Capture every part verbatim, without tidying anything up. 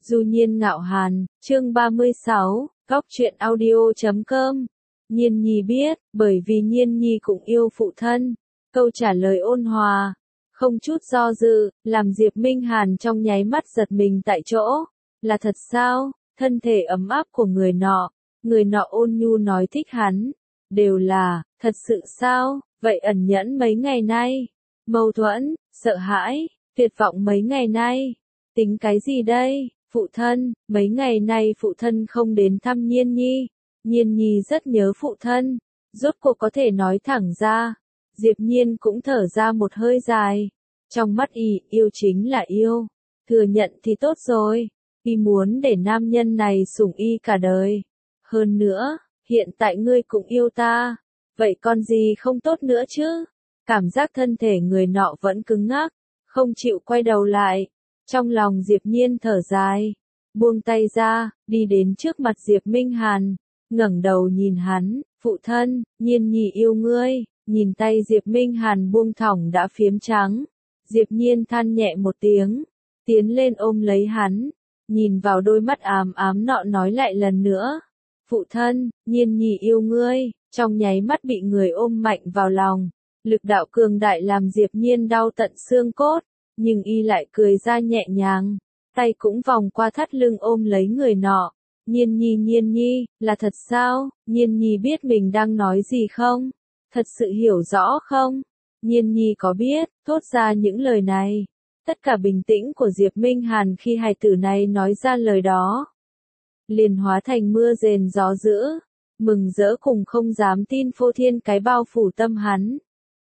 Du Nhiên Ngạo Hàn, chương ba mươi sáu, góc truyện audio chấm com. Nhiên Nhi biết, bởi vì Nhiên Nhi cũng yêu phụ thân. Câu trả lời ôn hòa, không chút do dự, làm Diệp Minh Hàn trong nháy mắt giật mình tại chỗ. Là thật sao? Thân thể ấm áp của người nọ, người nọ ôn nhu nói thích hắn. Đều là, thật sự sao? Vậy ẩn nhẫn mấy ngày nay, mâu thuẫn, sợ hãi, tuyệt vọng mấy ngày nay, tính cái gì đây? Phụ thân, mấy ngày nay phụ thân không đến thăm Nhiên Nhi. Nhiên Nhi rất nhớ phụ thân, rốt cuộc có thể nói thẳng ra. Diệp Nhiên cũng thở ra một hơi dài. Trong mắt y, yêu chính là yêu. Thừa nhận thì tốt rồi. Y muốn để nam nhân này sủng y cả đời. Hơn nữa, hiện tại ngươi cũng yêu ta. Vậy còn gì không tốt nữa chứ? Cảm giác thân thể người nọ vẫn cứng ngắc, không chịu quay đầu lại. Trong lòng Diệp Nhiên thở dài, buông tay ra, đi đến trước mặt Diệp Minh Hàn, ngẩng đầu nhìn hắn, phụ thân, Nhiên Nhi yêu ngươi. Nhìn tay Diệp Minh Hàn buông thõng đã phiếm trắng, Diệp Nhiên than nhẹ một tiếng, tiến lên ôm lấy hắn, nhìn vào đôi mắt ám ám nọ nói lại lần nữa, phụ thân, Nhiên Nhi yêu ngươi. Trong nháy mắt bị người ôm mạnh vào lòng, lực đạo cường đại làm Diệp Nhiên đau tận xương cốt, nhưng y lại cười ra nhẹ nhàng, tay cũng vòng qua thắt lưng ôm lấy người nọ. Nhiên Nhi Nhiên Nhi, là thật sao? Nhiên Nhi biết mình đang nói gì không? Thật sự hiểu rõ không? Nhiên Nhi có biết, thốt ra những lời này. Tất cả bình tĩnh của Diệp Minh Hàn khi hài tử này nói ra lời đó, liền hóa thành mưa rền gió dữ, mừng rỡ cùng không dám tin phô thiên cái bao phủ tâm hắn.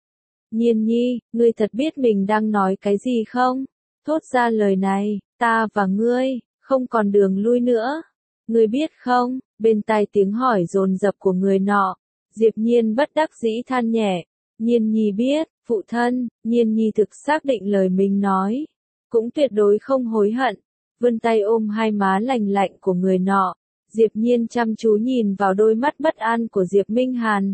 Nhiên Nhi, ngươi thật biết mình đang nói cái gì không? Thốt ra lời này, ta và ngươi, không còn đường lui nữa. Ngươi biết không? Bên tai tiếng hỏi dồn dập của người nọ, Diệp Nhiên bất đắc dĩ than nhẹ. Nhiên Nhi biết, phụ thân, Nhiên Nhi thực xác định lời mình nói, cũng tuyệt đối không hối hận. Vươn tay ôm hai má lành lạnh của người nọ, Diệp Nhiên chăm chú nhìn vào đôi mắt bất an của Diệp Minh Hàn,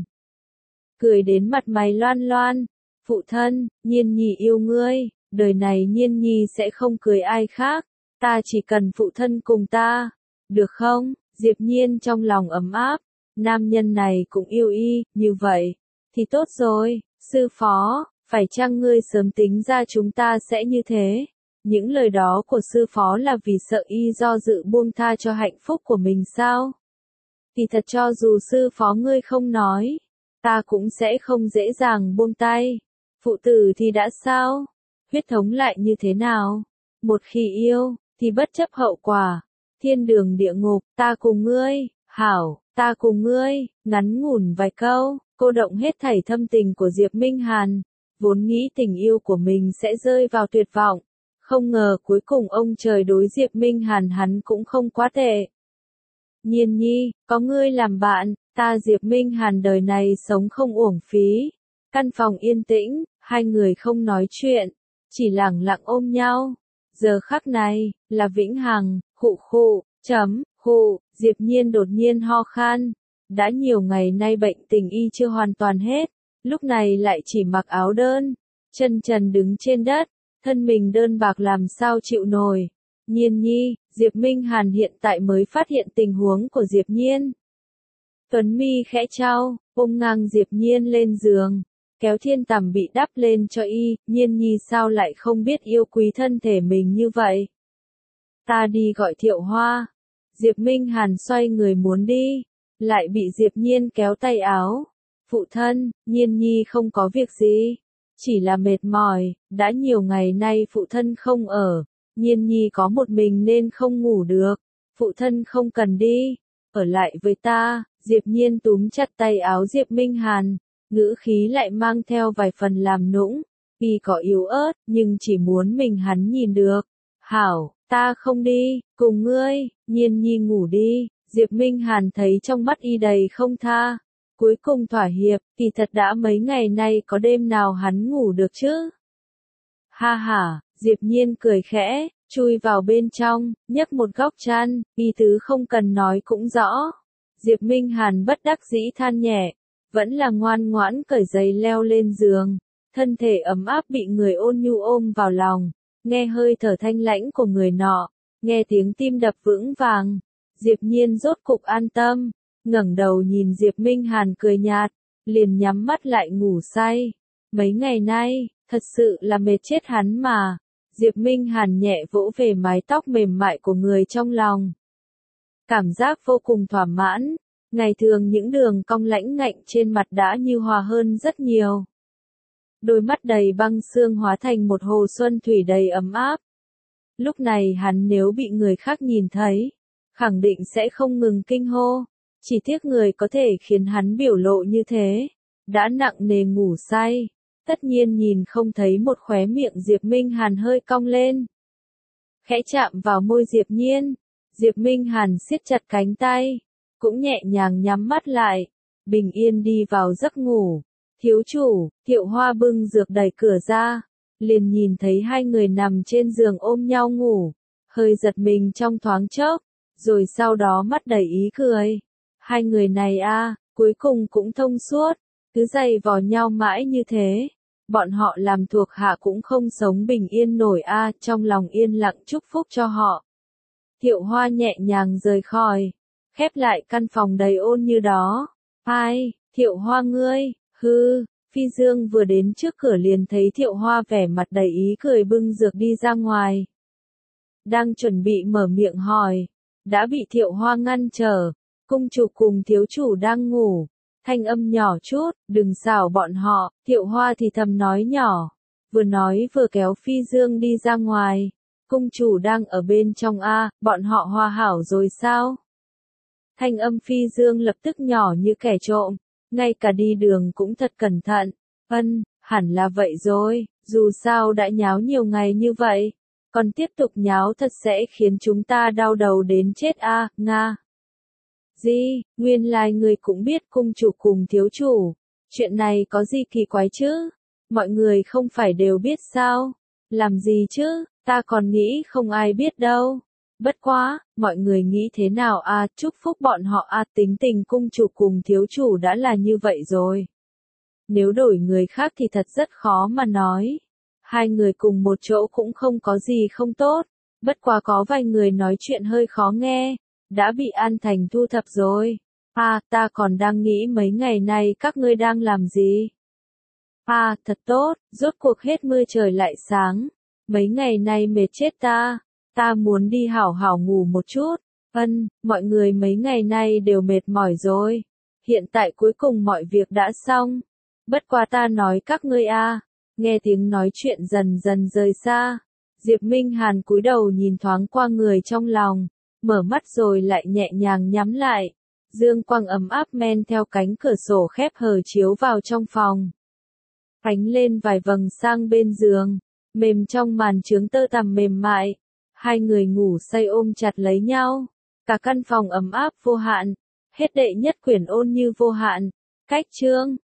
cười đến mặt mày loan loan. Phụ thân, Nhiên Nhi yêu ngươi, đời này Nhiên Nhi sẽ không cưới ai khác, ta chỉ cần phụ thân cùng ta, được không? Diệp Nhiên trong lòng ấm áp, nam nhân này cũng yêu y, như vậy, thì tốt rồi. Sư phó, phải chăng ngươi sớm tính ra chúng ta sẽ như thế? Những lời đó của sư phó là vì sợ y do dự buông tha cho hạnh phúc của mình sao? Thì thật cho dù sư phó ngươi không nói, ta cũng sẽ không dễ dàng buông tay. Phụ tử thì đã sao? Huyết thống lại như thế nào? Một khi yêu, thì bất chấp hậu quả. Thiên đường địa ngục, ta cùng ngươi, hảo, ta cùng ngươi, ngắn ngủn vài câu, cô động hết thảy thâm tình của Diệp Minh Hàn, vốn nghĩ tình yêu của mình sẽ rơi vào tuyệt vọng. Không ngờ cuối cùng ông trời đối Diệp Minh Hàn hắn cũng không quá tệ. Nhiên Nhi, có ngươi làm bạn, ta Diệp Minh Hàn đời này sống không uổng phí. Căn phòng yên tĩnh, hai người không nói chuyện, chỉ lặng lặng ôm nhau. Giờ khắc này, là vĩnh hằng, khụ khụ, chấm, khụ, Diệp Nhiên đột nhiên ho khan. Đã nhiều ngày nay bệnh tình y chưa hoàn toàn hết, lúc này lại chỉ mặc áo đơn, chân trần đứng trên đất, thân mình đơn bạc làm sao chịu nổi. Nhiên Nhi, Diệp Minh Hàn hiện tại mới phát hiện tình huống của Diệp Nhiên. Tuấn mi khẽ trao, ôm ngang Diệp Nhiên lên giường, kéo thiên tằm bị đắp lên cho y. Nhiên Nhi sao lại không biết yêu quý thân thể mình như vậy? Ta đi gọi Thiệu Hoa. Diệp Minh Hàn xoay người muốn đi, lại bị Diệp Nhiên kéo tay áo. Phụ thân, Nhiên Nhi không có việc gì, chỉ là mệt mỏi, đã nhiều ngày nay phụ thân không ở, Nhiên Nhi có một mình nên không ngủ được. Phụ thân không cần đi, ở lại với ta. Diệp Nhiên túm chặt tay áo Diệp Minh Hàn, ngữ khí lại mang theo vài phần làm nũng, y có yếu ớt, nhưng chỉ muốn mình hắn nhìn được. Hảo, ta không đi, cùng ngươi, Nhiên Nhi ngủ đi. Diệp Minh Hàn thấy trong mắt y đầy không tha, cuối cùng thỏa hiệp, kỳ thật đã mấy ngày nay có đêm nào hắn ngủ được chứ? Ha ha, Diệp Nhiên cười khẽ, chui vào bên trong, nhấc một góc chăn, y tứ không cần nói cũng rõ. Diệp Minh Hàn bất đắc dĩ than nhẹ, vẫn là ngoan ngoãn cởi giày leo lên giường, thân thể ấm áp bị người ôn nhu ôm vào lòng, nghe hơi thở thanh lãnh của người nọ, Nghe tiếng tim đập vững vàng, Diệp Nhiên rốt cục an tâm, ngẩng đầu nhìn Diệp Minh Hàn cười nhạt, liền nhắm mắt lại ngủ say. Mấy ngày nay, thật sự là mệt chết hắn mà. Diệp Minh Hàn nhẹ vỗ về mái tóc mềm mại của người trong lòng. Cảm giác vô cùng thỏa mãn, ngày thường những đường cong lãnh ngạnh trên mặt đã như hòa hơn rất nhiều. Đôi mắt đầy băng xương hóa thành một hồ xuân thủy đầy ấm áp. Lúc này hắn nếu bị người khác nhìn thấy, khẳng định sẽ không ngừng kinh hô. Chỉ tiếc người có thể khiến hắn biểu lộ như thế, đã nặng nề ngủ say. Tất nhiên nhìn không thấy một khóe miệng Diệp Minh Hàn hơi cong lên. Khẽ chạm vào môi Diệp Nhiên, Diệp Minh Hàn siết chặt cánh tay, cũng nhẹ nhàng nhắm mắt lại, bình yên đi vào giấc ngủ. Thiếu chủ, Thiệu Hoa bưng dược đẩy cửa ra, liền nhìn thấy hai người nằm trên giường ôm nhau ngủ, hơi giật mình trong thoáng chốc, rồi sau đó mắt đầy ý cười. Hai người này a, cuối cùng cũng thông suốt, cứ giày vò nhau mãi như thế. Bọn họ làm thuộc hạ cũng không sống bình yên nổi a, trong lòng yên lặng chúc phúc cho họ. Thiệu Hoa nhẹ nhàng rời khỏi, khép lại căn phòng đầy ôn như đó. Ai, Thiệu Hoa ngươi, hư, Phi Dương vừa đến trước cửa liền thấy Thiệu Hoa vẻ mặt đầy ý cười bưng dược đi ra ngoài. Đang chuẩn bị mở miệng hỏi, đã bị Thiệu Hoa ngăn trở, cung chủ cùng thiếu chủ đang ngủ. Thanh âm nhỏ chút, đừng xảo bọn họ, Thiệu Hoa thì thầm nói nhỏ, vừa nói vừa kéo Phi Dương đi ra ngoài. Cung chủ đang ở bên trong a, bọn họ hòa hảo rồi sao? Thanh âm Phi Dương lập tức nhỏ như kẻ trộm, ngay cả đi đường cũng thật cẩn thận. Ân, hẳn là vậy rồi, dù sao đã nháo nhiều ngày như vậy, còn tiếp tục nháo thật sẽ khiến chúng ta đau đầu đến chết a, Nga. Gì, nguyên lai người cũng biết cung chủ cùng thiếu chủ, chuyện này có gì kỳ quái chứ? Mọi người không phải đều biết sao? Làm gì chứ, ta còn nghĩ không ai biết đâu. Bất quá, mọi người nghĩ thế nào à, chúc phúc bọn họ à, tính tình cung chủ cùng thiếu chủ đã là như vậy rồi. Nếu đổi người khác thì thật rất khó mà nói. Hai người cùng một chỗ cũng không có gì không tốt, bất quá có vài người nói chuyện hơi khó nghe, đã bị An Thành thu thập rồi. À, ta còn đang nghĩ mấy ngày nay các ngươi đang làm gì? À, thật tốt, rốt cuộc hết mưa trời lại sáng. Mấy ngày nay mệt chết ta, ta muốn đi hảo hảo ngủ một chút. Ân, mọi người mấy ngày nay đều mệt mỏi rồi. Hiện tại cuối cùng mọi việc đã xong. Bất quá ta nói các ngươi a, nghe tiếng nói chuyện dần dần rời xa. Diệp Minh Hàn cúi đầu nhìn thoáng qua người trong lòng, mở mắt rồi lại nhẹ nhàng nhắm lại. Dương quang ấm áp men theo cánh cửa sổ khép hờ chiếu vào trong phòng. Ánh lên vài vầng sang bên giường, mềm trong màn trướng tơ tằm mềm mại. Hai người ngủ say ôm chặt lấy nhau. Cả căn phòng ấm áp vô hạn. Hết đệ nhất quyển ôn như vô hạn. Cách chương